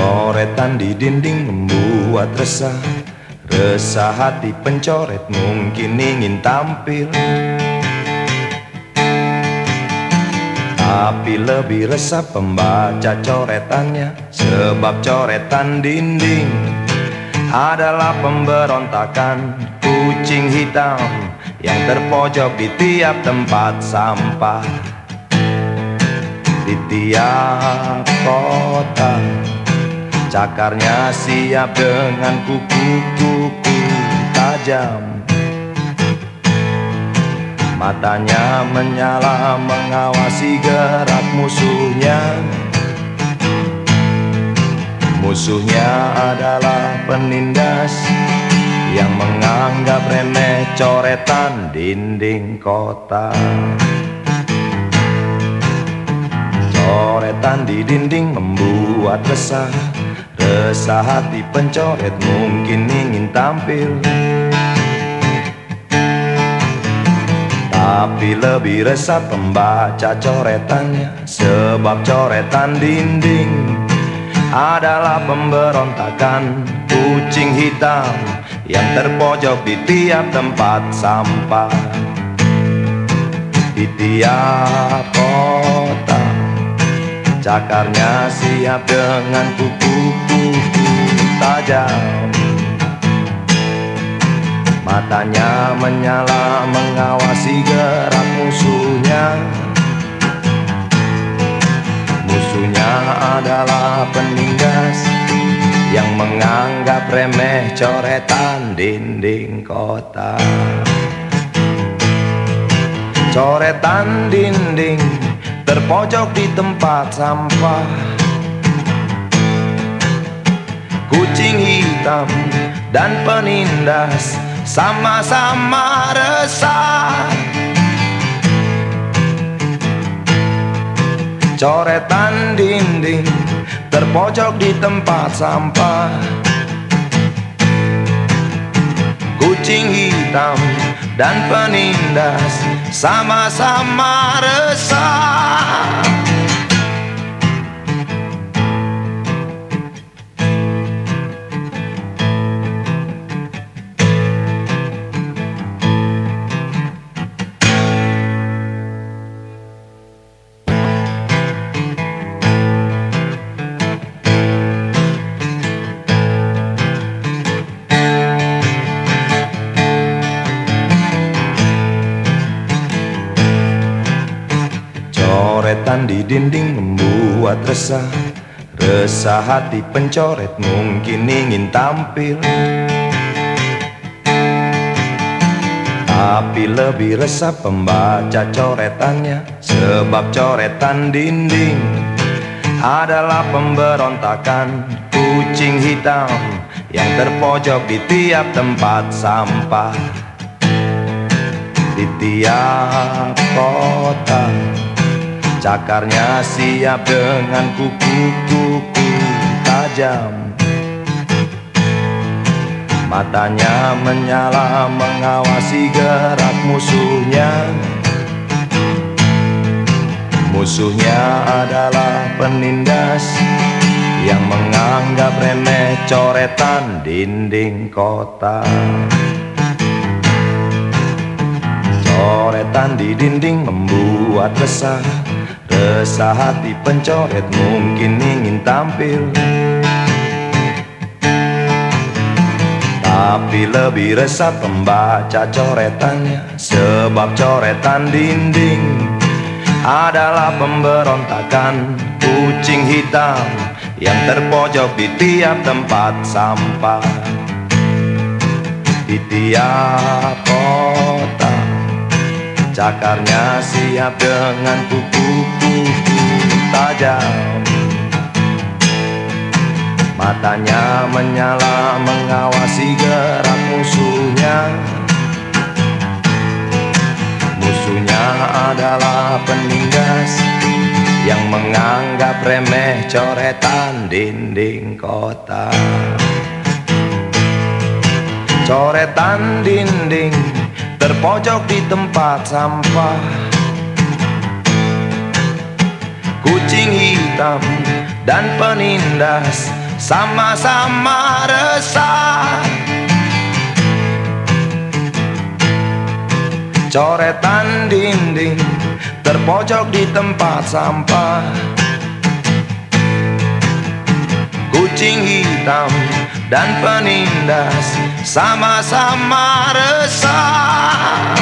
Coretan di dinding membuat resah. Resah hati pencoret mungkin ingin tampil, tapi lebih resah pembaca coretannya. Sebab coretan dinding adalah pemberontakan kucing hitam yang terpojok di tiap tempat sampah, di tiap kota. Cakarnya siap dengan kuku-kuku tajam, matanya menyala mengawasi gerak musuhnya. Musuhnya adalah penindas yang menganggap remeh coretan dinding kota. Coretan di dinding membuat resah. Resah hati pencoret mungkin ingin tampil, tapi lebih resah pembaca coretannya. Sebab coretan dinding adalah pemberontakan kucing hitam yang terpojok di tiap tempat sampah, di tiap kota. Cakarnya siap dengan kuku-kuku tajam, matanya menyala mengawasi gerak musuhnya. Musuhnya adalah penindas yang menganggap remeh coretan dinding kota. Coretan dinding terpojok di tempat sampah, kucing hitam dan penindas sama-sama resah. Coretan dinding terpojok di tempat sampah, kucing hitam dan penindas sama-sama resah. Coretan di dinding membuat resah. Resah hati pencoret mungkin ingin tampil, tapi lebih resah pembaca coretannya. Sebab coretan dinding adalah pemberontakan kucing hitam yang terpojok di tiap tempat sampah, di tiap kota. Cakarnya siap dengan kuku-kuku tajam, matanya menyala mengawasi gerak musuhnya. Musuhnya adalah penindas yang menganggap remeh coretan dinding kota. Coretan di dinding membuat resah. Resah hati pencoret mungkin ingin tampil, tapi lebih resah pembaca coretannya. Sebab coretan dinding adalah pemberontakan kucing hitam yang terpojok di tiap tempat sampah, di tiap kota. Cakarnya siap dengan kuku-kuku tajam, matanya menyala mengawasi gerak musuhnya. Musuhnya adalah penindas yang menganggap remeh coretan dinding kota. Coretan dinding terpojok di tempat sampah, kucing hitam dan penindas sama-sama resah. Coretan dinding terpojok di tempat sampah. Kucing hitam dan penindas sama-sama resah.